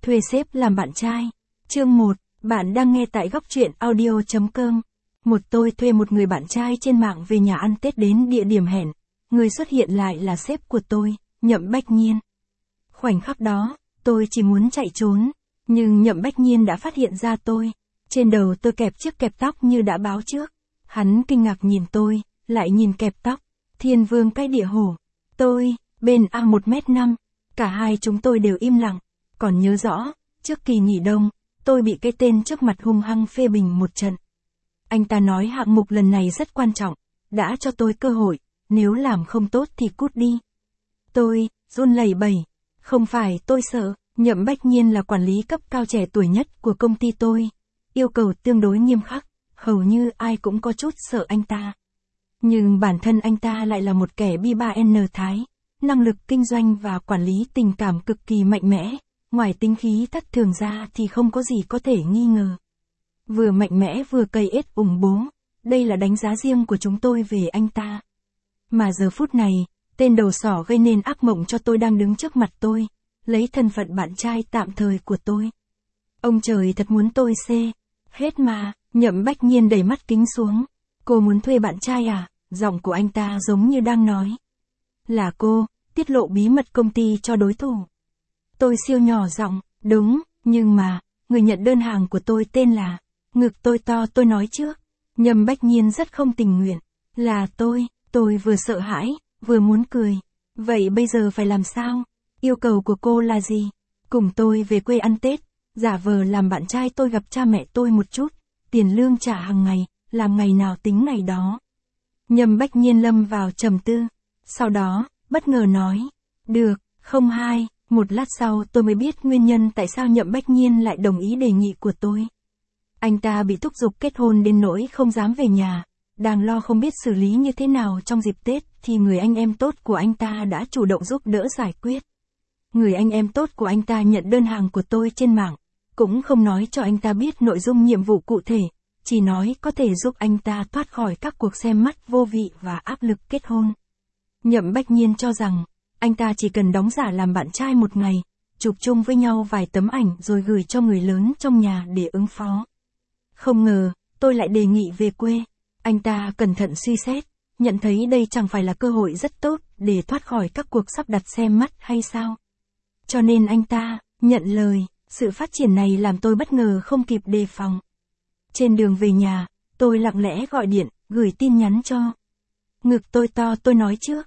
Thuê sếp làm bạn trai. Chương 1, bạn đang nghe tại góc truyện audio.com. Tôi thuê một người bạn trai trên mạng về nhà ăn Tết đến địa điểm hẹn. Người xuất hiện lại là sếp của tôi, Nhậm Bách Nhiên. Khoảnh khắc đó, tôi chỉ muốn chạy trốn, nhưng Nhậm Bách Nhiên đã phát hiện ra tôi. Trên đầu tôi kẹp chiếc kẹp tóc như đã báo trước. Hắn kinh ngạc nhìn tôi, lại nhìn kẹp tóc. Thiên vương cái địa hổ. Tôi, bên A1m5. Cả hai chúng tôi đều im lặng. Còn nhớ rõ, trước kỳ nghỉ đông, tôi bị cái tên trước mặt hung hăng phê bình một trận. Anh ta nói hạng mục lần này rất quan trọng, đã cho tôi cơ hội, nếu làm không tốt thì cút đi. Tôi, run lẩy bẩy. Không phải tôi sợ, Nhậm Bách Nhiên là quản lý cấp cao trẻ tuổi nhất của công ty tôi. Yêu cầu tương đối nghiêm khắc, hầu như ai cũng có chút sợ anh ta. Nhưng bản thân anh ta lại là một kẻ bi-3N thái, năng lực kinh doanh và quản lý tình cảm cực kỳ mạnh mẽ, ngoài tính khí thất thường ra thì không có gì có thể nghi ngờ. Vừa mạnh mẽ vừa cầy ết ủng bố, đây là đánh giá riêng của chúng tôi về anh ta. Mà giờ phút này, tên đầu sỏ gây nên ác mộng cho tôi đang đứng trước mặt tôi, lấy thân phận bạn trai tạm thời của tôi. Ông trời thật muốn tôi hết mà, Nhậm Bách Nhiên đẩy mắt kính xuống. Cô muốn thuê bạn trai à? Giọng của anh ta giống như đang nói. Là cô, tiết lộ bí mật công ty cho đối thủ. Tôi siêu nhỏ giọng, đúng, nhưng mà, người nhận đơn hàng của tôi tên là, ngực tôi to tôi nói trước. Nhậm Bách Nhiên rất không tình nguyện. Là tôi vừa sợ hãi, vừa muốn cười. Vậy bây giờ phải làm sao? Yêu cầu của cô là gì? Cùng tôi về quê ăn Tết, giả vờ làm bạn trai tôi gặp cha mẹ tôi một chút, tiền lương trả hàng ngày, làm ngày nào tính ngày đó. Nhậm Bách Nhiên lâm vào trầm tư. Sau đó, bất ngờ nói, được, không hai. Một lát sau tôi mới biết nguyên nhân tại sao Nhậm Bách Nhiên lại đồng ý đề nghị của tôi. Anh ta bị thúc giục kết hôn đến nỗi không dám về nhà, đang lo không biết xử lý như thế nào trong dịp Tết thì người anh em tốt của anh ta đã chủ động giúp đỡ giải quyết. Người anh em tốt của anh ta nhận đơn hàng của tôi trên mạng, cũng không nói cho anh ta biết nội dung nhiệm vụ cụ thể, chỉ nói có thể giúp anh ta thoát khỏi các cuộc xem mắt vô vị và áp lực kết hôn. Nhậm Bách Nhiên cho rằng, anh ta chỉ cần đóng giả làm bạn trai một ngày, chụp chung với nhau vài tấm ảnh rồi gửi cho người lớn trong nhà để ứng phó. Không ngờ, tôi lại đề nghị về quê. Anh ta cẩn thận suy xét, nhận thấy đây chẳng phải là cơ hội rất tốt để thoát khỏi các cuộc sắp đặt xem mắt hay sao. Cho nên anh ta nhận lời. Sự phát triển này làm tôi bất ngờ không kịp đề phòng. Trên đường về nhà, tôi lặng lẽ gọi điện, gửi tin nhắn cho. Ngực tôi to tôi nói trước.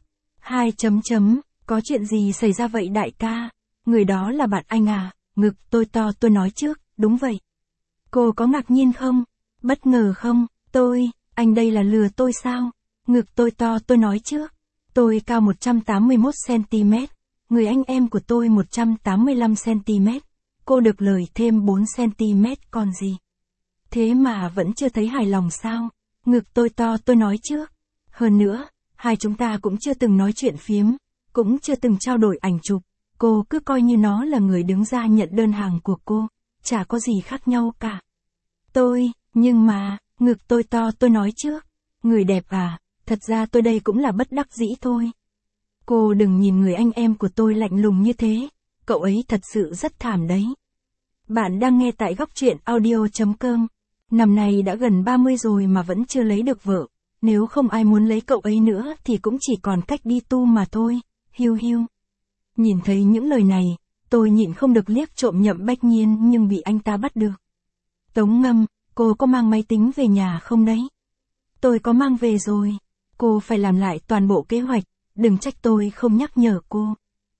Có chuyện gì xảy ra vậy đại ca? Người đó là bạn anh à? Ngực tôi to tôi nói trước, đúng vậy. Cô có ngạc nhiên không? Bất ngờ không? Anh đây là lừa tôi sao? Ngực tôi to tôi nói trước. Tôi cao 181cm, người anh em của tôi 185cm. Cô được lời thêm 4cm còn gì. Thế mà vẫn chưa thấy hài lòng sao? Ngực tôi to tôi nói trước. Hơn nữa, hai chúng ta cũng chưa từng nói chuyện phiếm, cũng chưa từng trao đổi ảnh chụp. Cô cứ coi như nó là người đứng ra nhận đơn hàng của cô, chả có gì khác nhau cả. Nhưng mà, ngực tôi to tôi nói trước. Người đẹp à, thật ra tôi đây cũng là bất đắc dĩ thôi. Cô đừng nhìn người anh em của tôi lạnh lùng như thế. Cậu ấy thật sự rất thảm đấy. Bạn đang nghe tại góc truyện audio.com. Năm nay đã gần 30 rồi mà vẫn chưa lấy được vợ. Nếu không ai muốn lấy cậu ấy nữa thì cũng chỉ còn cách đi tu mà thôi. Hiu. Nhìn thấy những lời này, tôi nhịn không được liếc trộm Nhậm Bách Nhiên nhưng bị anh ta bắt được. Tống Ngâm, cô có mang máy tính về nhà không đấy? Tôi có mang về rồi. Cô phải làm lại toàn bộ kế hoạch, đừng trách tôi không nhắc nhở cô.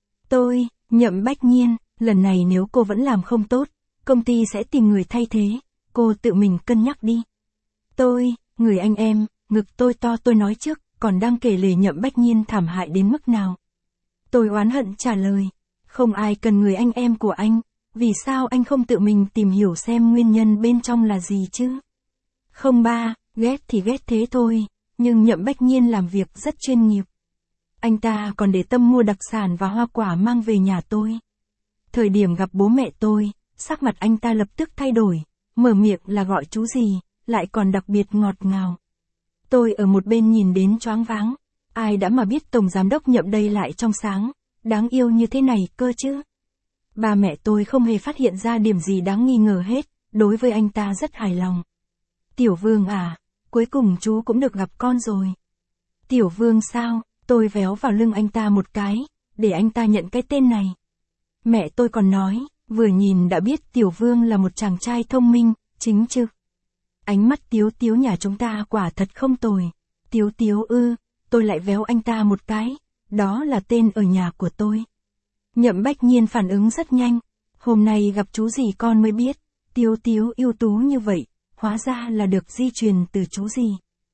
Nhậm Bách Nhiên, lần này nếu cô vẫn làm không tốt, công ty sẽ tìm người thay thế, cô tự mình cân nhắc đi. Người anh em, ngực tôi to tôi nói trước, còn đang kể lể Nhậm Bách Nhiên thảm hại đến mức nào. Tôi oán hận trả lời, không ai cần người anh em của anh, vì sao anh không tự mình tìm hiểu xem nguyên nhân bên trong là gì chứ? Không ba, ghét thì ghét thế thôi, nhưng Nhậm Bách Nhiên làm việc rất chuyên nghiệp. Anh ta còn để tâm mua đặc sản và hoa quả mang về nhà tôi. Thời điểm gặp bố mẹ tôi, sắc mặt anh ta lập tức thay đổi, mở miệng là gọi chú gì, lại còn đặc biệt ngọt ngào. Tôi ở một bên nhìn đến choáng váng, ai đã mà biết tổng giám đốc Nhậm đây lại trong sáng, đáng yêu như thế này cơ chứ. Ba mẹ tôi không hề phát hiện ra điểm gì đáng nghi ngờ hết, đối với anh ta rất hài lòng. Tiểu Vương à, cuối cùng chú cũng được gặp con rồi. Tiểu Vương sao? Tôi véo vào lưng anh ta một cái, để anh ta nhận cái tên này. Mẹ tôi còn nói, vừa nhìn đã biết Tiểu Vương là một chàng trai thông minh, chính trực. Ánh mắt Tiếu Tiếu nhà chúng ta quả thật không tồi. Tiếu Tiếu ư, tôi lại véo anh ta một cái, đó là tên ở nhà của tôi. Nhậm Bách Nhiên phản ứng rất nhanh, hôm nay gặp chú gì con mới biết, Tiếu Tiếu ưu tú như vậy, hóa ra là được di truyền từ chú gì.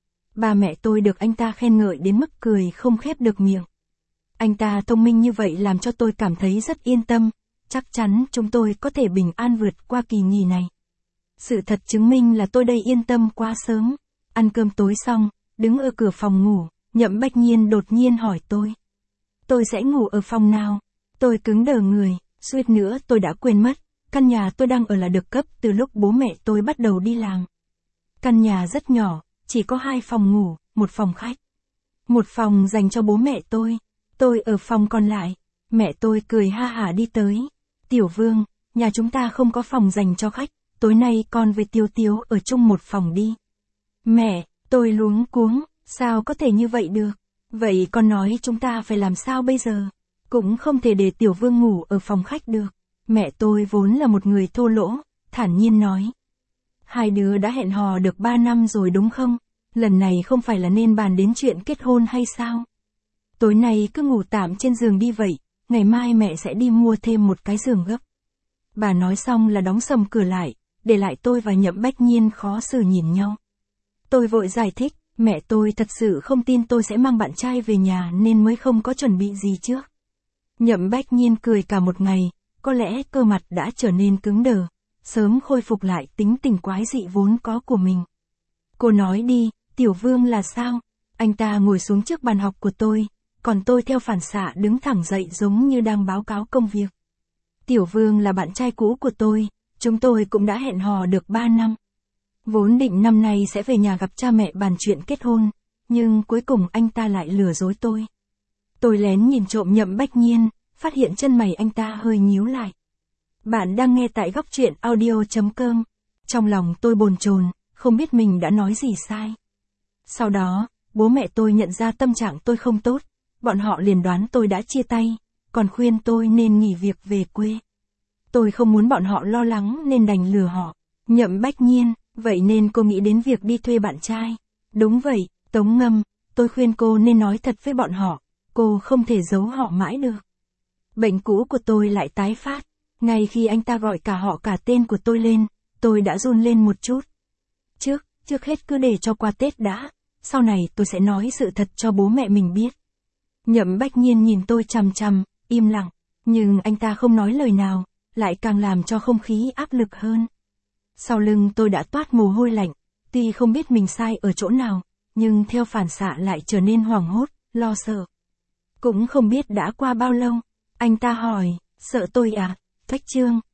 Ba mẹ tôi được anh ta khen ngợi đến mức cười không khép được miệng. Anh ta thông minh như vậy làm cho tôi cảm thấy rất yên tâm, chắc chắn chúng tôi có thể bình an vượt qua kỳ nghỉ này. Sự thật chứng minh là tôi đây yên tâm quá sớm. Ăn cơm tối xong, đứng ở cửa phòng ngủ, Nhậm Bách Nhiên đột nhiên hỏi tôi. Tôi sẽ ngủ ở phòng nào? Tôi cứng đờ người, suýt nữa tôi đã quên mất, căn nhà tôi đang ở là được cấp từ lúc bố mẹ tôi bắt đầu đi làm. Căn nhà rất nhỏ, chỉ có 2 phòng ngủ, 1 phòng khách. 1 phòng dành cho bố mẹ tôi ở phòng còn lại. Mẹ tôi cười ha hả đi tới. Tiểu Vương, nhà chúng ta không có phòng dành cho khách, tối nay con với Tiếu Tiếu ở chung 1 phòng đi. Mẹ, tôi luống cuống, sao có thể như vậy được? Vậy con nói chúng ta phải làm sao bây giờ? Cũng không thể để Tiểu Vương ngủ ở phòng khách được. Mẹ tôi vốn là một người thô lỗ, thản nhiên nói. 2 đứa đã hẹn hò được 3 năm rồi đúng không? Lần này không phải là nên bàn đến chuyện kết hôn hay sao? Tối nay cứ ngủ tạm trên giường đi vậy, ngày mai mẹ sẽ đi mua thêm một cái giường gấp. Bà nói xong là đóng sầm cửa lại, để lại tôi và Nhậm Bách Nhiên khó xử nhìn nhau. Tôi vội giải thích, mẹ tôi thật sự không tin tôi sẽ mang bạn trai về nhà nên mới không có chuẩn bị gì trước. Nhậm Bách Nhiên cười cả một ngày, có lẽ cơ mặt đã trở nên cứng đờ, sớm khôi phục lại tính tình quái dị vốn có của mình. Cô nói đi, Tiểu Vương là sao? Anh ta ngồi xuống trước bàn học của tôi, còn tôi theo phản xạ đứng thẳng dậy giống như đang báo cáo công việc. Tiểu Vương là bạn trai cũ của tôi, chúng tôi cũng đã hẹn hò được 3 năm. Vốn định năm nay sẽ về nhà gặp cha mẹ bàn chuyện kết hôn, nhưng cuối cùng anh ta lại lừa dối tôi. Tôi lén nhìn trộm Nhậm Bách Nhiên, phát hiện chân mày anh ta hơi nhíu lại. Bạn đang nghe tại góc truyện audio.com. Trong lòng tôi bồn chồn, không biết mình đã nói gì sai. Sau đó, bố mẹ tôi nhận ra tâm trạng tôi không tốt, bọn họ liền đoán tôi đã chia tay, còn khuyên tôi nên nghỉ việc về quê. Tôi không muốn bọn họ lo lắng nên đành lừa họ. Nhậm Bách Nhiên, vậy nên cô nghĩ đến việc đi thuê bạn trai. Đúng vậy, Tống Ngâm, tôi khuyên cô nên nói thật với bọn họ, cô không thể giấu họ mãi được. Bệnh cũ của tôi lại tái phát, ngay khi anh ta gọi cả họ cả tên của tôi lên, tôi đã run lên một chút. Trước hết cứ để cho qua Tết đã, sau này tôi sẽ nói sự thật cho bố mẹ mình biết. Nhậm Bách Nhiên nhìn tôi chằm chằm, im lặng, nhưng anh ta không nói lời nào, lại càng làm cho không khí áp lực hơn. Sau lưng tôi đã toát mồ hôi lạnh, tuy không biết mình sai ở chỗ nào, nhưng theo phản xạ lại trở nên hoảng hốt, lo sợ. Cũng không biết đã qua bao lâu, anh ta hỏi, sợ tôi à, Thách Trương,